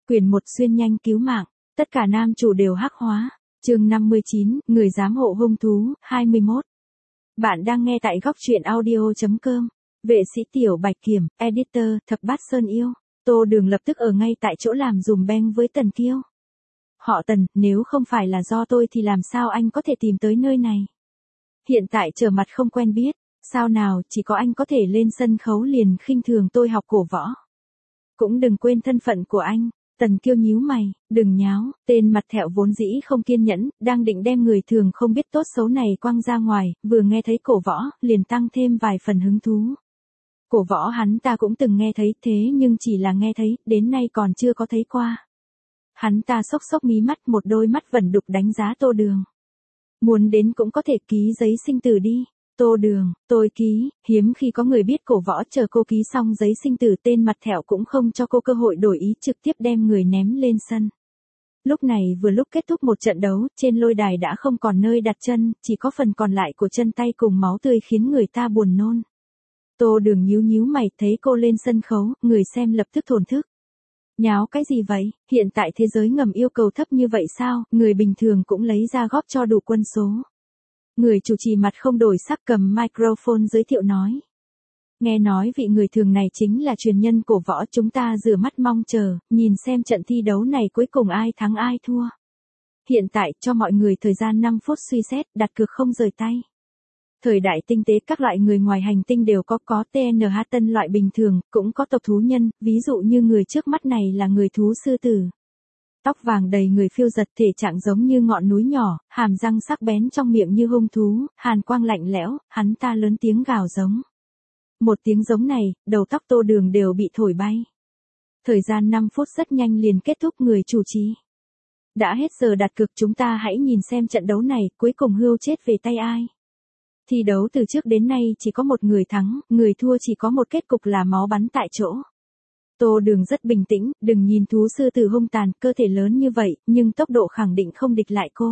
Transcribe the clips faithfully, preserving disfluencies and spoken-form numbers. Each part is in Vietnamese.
Quyền một xuyên nhanh cứu mạng, tất cả nam chủ đều hắc hóa. Chương năm mươi chín, người giám hộ hung thú, hai mươi mốt. Bạn đang nghe tại góc truyện audio chấm com. Vệ sĩ Tiểu Bạch Kiểm, editor, Thập Bát Sơn Yêu. Tô Đường lập tức ở ngay tại chỗ làm dùm beng với Tần Kiêu. Họ Tần, nếu không phải là do tôi thì làm sao anh có thể tìm tới nơi này? Hiện tại trở mặt không quen biết, sao nào chỉ có anh có thể lên sân khấu liền khinh thường tôi học cổ võ. Cũng đừng quên thân phận của anh. Tần Kiêu nhíu mày, đừng nháo, tên mặt thẹo vốn dĩ không kiên nhẫn, đang định đem người thường không biết tốt xấu này quăng ra ngoài, vừa nghe thấy cổ võ, liền tăng thêm vài phần hứng thú. Cổ võ hắn ta cũng từng nghe thấy thế nhưng chỉ là nghe thấy, đến nay còn chưa có thấy qua. Hắn ta xốc xốc mí mắt, một đôi mắt vẩn đục đánh giá Tô Đường. Muốn đến cũng có thể ký giấy sinh tử đi. Tô Đường, tôi ký, hiếm khi có người biết cổ võ, chờ cô ký xong giấy sinh tử tên mặt thẹo cũng không cho cô cơ hội đổi ý, trực tiếp đem người ném lên sân. Lúc này vừa lúc kết thúc một trận đấu, trên lôi đài đã không còn nơi đặt chân, chỉ có phần còn lại của chân tay cùng máu tươi khiến người ta buồn nôn. Tô Đường nhíu nhíu mày, thấy cô lên sân khấu, người xem lập tức thổn thức. Nháo cái gì vậy, hiện tại thế giới ngầm yêu cầu thấp như vậy sao, người bình thường cũng lấy ra góp cho đủ quân số. Người chủ trì mặt không đổi sắc cầm microphone giới thiệu nói. Nghe nói vị người thường này chính là truyền nhân cổ võ, chúng ta rửa mắt mong chờ, nhìn xem trận thi đấu này cuối cùng ai thắng ai thua. Hiện tại cho mọi người thời gian năm phút suy xét, đặt cược không rời tay. Thời đại tinh tế các loại người ngoài hành tinh đều có, có tê en hát tân loại bình thường, cũng có tộc thú nhân, ví dụ như người trước mắt này là người thú sư tử. Tóc vàng đầy người phiêu giật, thể trạng giống như ngọn núi nhỏ, hàm răng sắc bén, trong miệng như hung thú, hàn quang lạnh lẽo, hắn ta lớn tiếng gào giống. Một tiếng giống này, đầu tóc Tô Đường đều bị thổi bay. Thời gian năm phút rất nhanh liền kết thúc, người chủ trì. Đã hết giờ đặt cược, chúng ta hãy nhìn xem trận đấu này, cuối cùng hươu chết về tay ai. Thi đấu từ trước đến nay chỉ có một người thắng, người thua chỉ có một kết cục là máu bắn tại chỗ. Tô Đường rất bình tĩnh, đừng nhìn thú sư tử hung tàn, cơ thể lớn như vậy, nhưng tốc độ khẳng định không địch lại cô.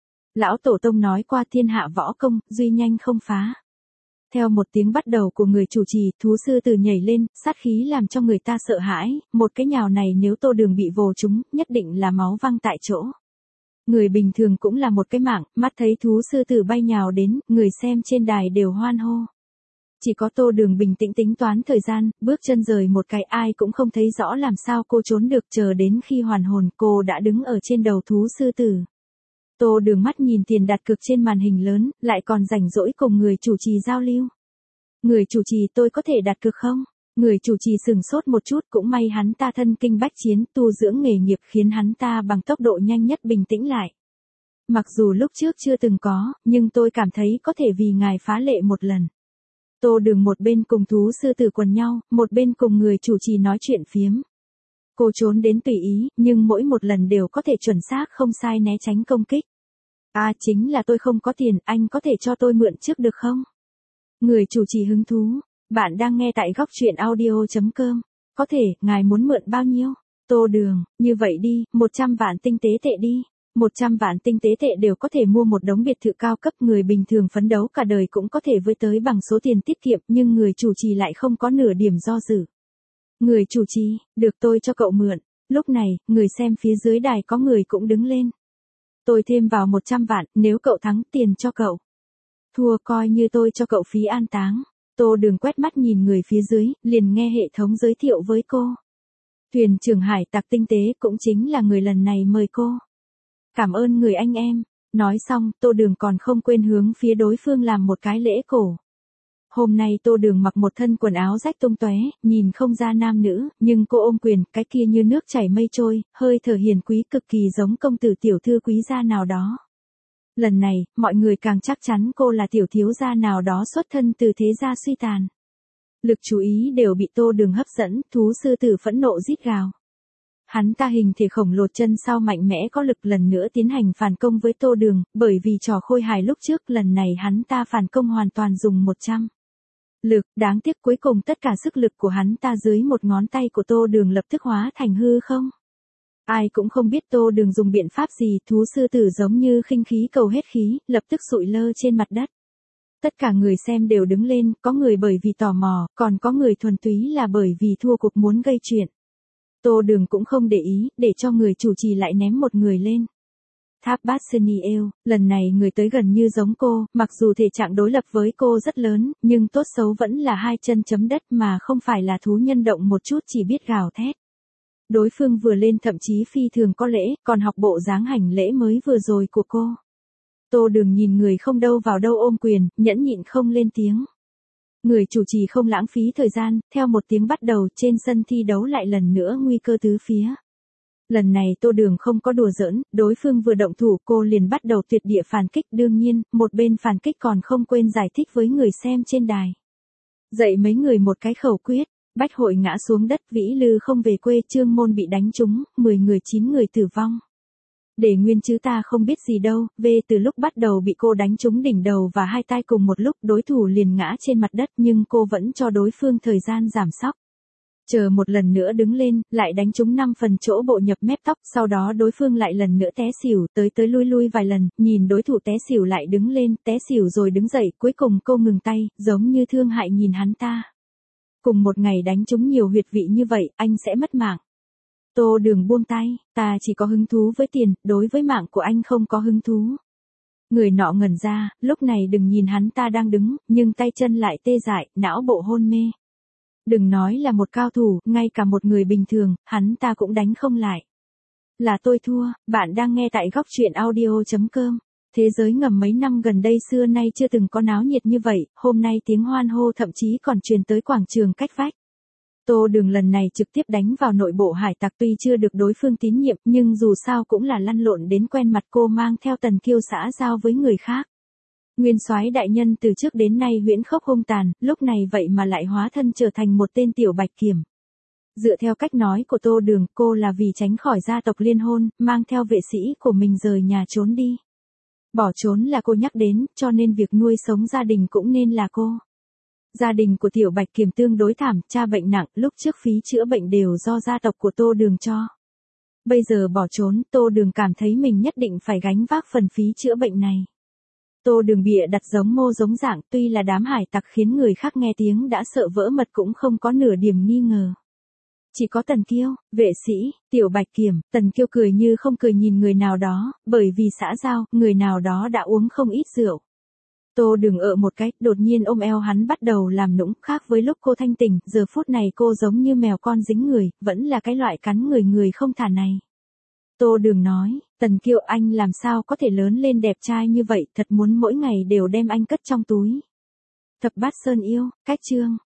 Lão Tổ Tông nói qua thiên hạ võ công, duy nhanh không phá. Theo một tiếng bắt đầu của người chủ trì, thú sư tử nhảy lên, sát khí làm cho người ta sợ hãi, một cái nhào này nếu Tô Đường bị vồ trúng, nhất định là máu văng tại chỗ. Người bình thường cũng là một cái mạng, mắt thấy thú sư tử bay nhào đến, người xem trên đài đều hoan hô. Chỉ có Tô Đường bình tĩnh tính toán thời gian, bước chân rời một cái, ai cũng không thấy rõ làm sao cô trốn được, chờ đến khi hoàn hồn cô đã đứng ở trên đầu thú sư tử. Tô Đường mắt nhìn tiền đặt cược trên màn hình lớn, lại còn rảnh rỗi cùng người chủ trì giao lưu. Người chủ trì, tôi có thể đặt cược không? Người chủ trì sừng sốt một chút, cũng may hắn ta thân kinh bách chiến, tu dưỡng nghề nghiệp khiến hắn ta bằng tốc độ nhanh nhất bình tĩnh lại. Mặc dù lúc trước chưa từng có, nhưng tôi cảm thấy có thể vì ngài phá lệ một lần. Tô Đường một bên cùng thú sư tử quần nhau, một bên cùng người chủ trì nói chuyện phiếm. Cô trốn đến tùy ý, nhưng mỗi một lần đều có thể chuẩn xác không sai né tránh công kích. À, chính là tôi không có tiền, anh có thể cho tôi mượn trước được không? Người chủ trì hứng thú. Bạn đang nghe tại góc truyện audio chấm com. Có thể, ngài muốn mượn bao nhiêu? Tô Đường, như vậy đi, một trăm vạn tinh tế tệ đi. một trăm vạn tinh tế tệ đều có thể mua một đống biệt thự cao cấp, người bình thường phấn đấu cả đời cũng có thể với tới bằng số tiền tiết kiệm, nhưng người chủ trì lại không có nửa điểm do dự. Người chủ trì, được, tôi cho cậu mượn. Lúc này, người xem phía dưới đài có người cũng đứng lên. Tôi thêm vào một trăm vạn, nếu cậu thắng tiền cho cậu. Thua coi như tôi cho cậu phí an táng. Tô Đường quét mắt nhìn người phía dưới, liền nghe hệ thống giới thiệu với cô. Thuyền trưởng hải tặc tinh tế cũng chính là người lần này mời cô. Cảm ơn người anh em. Nói xong, Tô Đường còn không quên hướng phía đối phương làm một cái lễ cổ. Hôm nay Tô Đường mặc một thân quần áo rách tung tóe, nhìn không ra nam nữ, nhưng cô ôm quyền, cái kia như nước chảy mây trôi, hơi thở hiền quý cực kỳ giống công tử tiểu thư quý gia nào đó. Lần này, mọi người càng chắc chắn cô là tiểu thiếu gia nào đó xuất thân từ thế gia suy tàn. Lực chú ý đều bị Tô Đường hấp dẫn, thú sư tử phẫn nộ rít gào. Hắn ta hình thể khổng lồ, chân sau mạnh mẽ có lực, lần nữa tiến hành phản công với Tô Đường, bởi vì trò khôi hài lúc trước, lần này hắn ta phản công hoàn toàn dùng một trăm lực, đáng tiếc cuối cùng tất cả sức lực của hắn ta dưới một ngón tay của Tô Đường lập tức hóa thành hư không. Ai cũng không biết Tô Đường dùng biện pháp gì, thú sư tử giống như khinh khí cầu hết khí, lập tức sụi lơ trên mặt đất. Tất cả người xem đều đứng lên, có người bởi vì tò mò, còn có người thuần túy là bởi vì thua cuộc muốn gây chuyện. Tô Đường cũng không để ý, để cho người chủ trì lại ném một người lên. Tháp Baseniel, lần này người tới gần như giống cô, mặc dù thể trạng đối lập với cô rất lớn, nhưng tốt xấu vẫn là hai chân chấm đất mà không phải là thú nhân động một chút chỉ biết gào thét. Đối phương vừa lên thậm chí phi thường có lễ, còn học bộ dáng hành lễ mới vừa rồi của cô. Tô Đường nhìn người không đâu vào đâu ôm quyền, nhẫn nhịn không lên tiếng. Người chủ trì không lãng phí thời gian, theo một tiếng bắt đầu trên sân thi đấu lại lần nữa nguy cơ tứ phía. Lần này Tô Đường không có đùa giỡn, đối phương vừa động thủ cô liền bắt đầu tuyệt địa phản kích, đương nhiên, một bên phản kích còn không quên giải thích với người xem trên đài. Dạy mấy người một cái khẩu quyết, bách hội ngã xuống đất, vĩ lư không về quê, Trương Môn bị đánh trúng, mười người chín người tử vong. Để nguyên chứ ta không biết gì đâu, về từ lúc bắt đầu bị cô đánh trúng đỉnh đầu và hai tay cùng một lúc, đối thủ liền ngã trên mặt đất nhưng cô vẫn cho đối phương thời gian giảm sóc. Chờ một lần nữa đứng lên, lại đánh trúng năm phần chỗ bộ nhập mép tóc, sau đó đối phương lại lần nữa té xỉu, tới tới lui lui vài lần, nhìn đối thủ té xỉu lại đứng lên, té xỉu rồi đứng dậy, cuối cùng cô ngừng tay, giống như thương hại nhìn hắn ta. Cùng một ngày đánh trúng nhiều huyệt vị như vậy, anh sẽ mất mạng. Tô Đường buông tay, ta chỉ có hứng thú với tiền, đối với mạng của anh không có hứng thú. Người nọ ngẩn ra, lúc này đừng nhìn hắn ta đang đứng, nhưng tay chân lại tê dại, não bộ hôn mê. Đừng nói là một cao thủ, ngay cả một người bình thường, hắn ta cũng đánh không lại. Là tôi thua, bạn đang nghe tại góc truyện audio chấm com. Thế giới ngầm mấy năm gần đây xưa nay chưa từng có náo nhiệt như vậy, hôm nay tiếng hoan hô thậm chí còn truyền tới quảng trường cách vách. Tô Đường lần này trực tiếp đánh vào nội bộ hải tặc, tuy chưa được đối phương tín nhiệm nhưng dù sao cũng là lăn lộn đến quen mặt, cô mang theo tần kiêu xã giao với người khác. Nguyên soái đại nhân từ trước đến nay huyễn khốc hung tàn, lúc này vậy mà lại hóa thân trở thành một tên tiểu bạch kiểm. Dựa theo cách nói của Tô Đường, cô là vì tránh khỏi gia tộc liên hôn, mang theo vệ sĩ của mình rời nhà trốn đi. Bỏ trốn là cô nhắc đến, cho nên việc nuôi sống gia đình cũng nên là cô. Gia đình của tiểu bạch kiểm tương đối thảm, cha bệnh nặng, lúc trước phí chữa bệnh đều do gia tộc của Tô Đường cho. Bây giờ bỏ trốn, Tô Đường cảm thấy mình nhất định phải gánh vác phần phí chữa bệnh này. Tô Đường bịa đặt giống mô giống dạng, tuy là đám hải tặc khiến người khác nghe tiếng đã sợ vỡ mật cũng không có nửa điểm nghi ngờ. Chỉ có Tần Kiêu, vệ sĩ, tiểu bạch kiểm, Tần Kiêu cười như không cười nhìn người nào đó, bởi vì xã giao, người nào đó đã uống không ít rượu. Tô Đường ợ một cái, đột nhiên ôm eo hắn bắt đầu làm nũng, khác với lúc cô thanh tỉnh, giờ phút này cô giống như mèo con dính người, vẫn là cái loại cắn người người không thả này. Tô Đường nói, Tần Kiêu anh làm sao có thể lớn lên đẹp trai như vậy, thật muốn mỗi ngày đều đem anh cất trong túi. Thập bát sơn yêu, cách chương,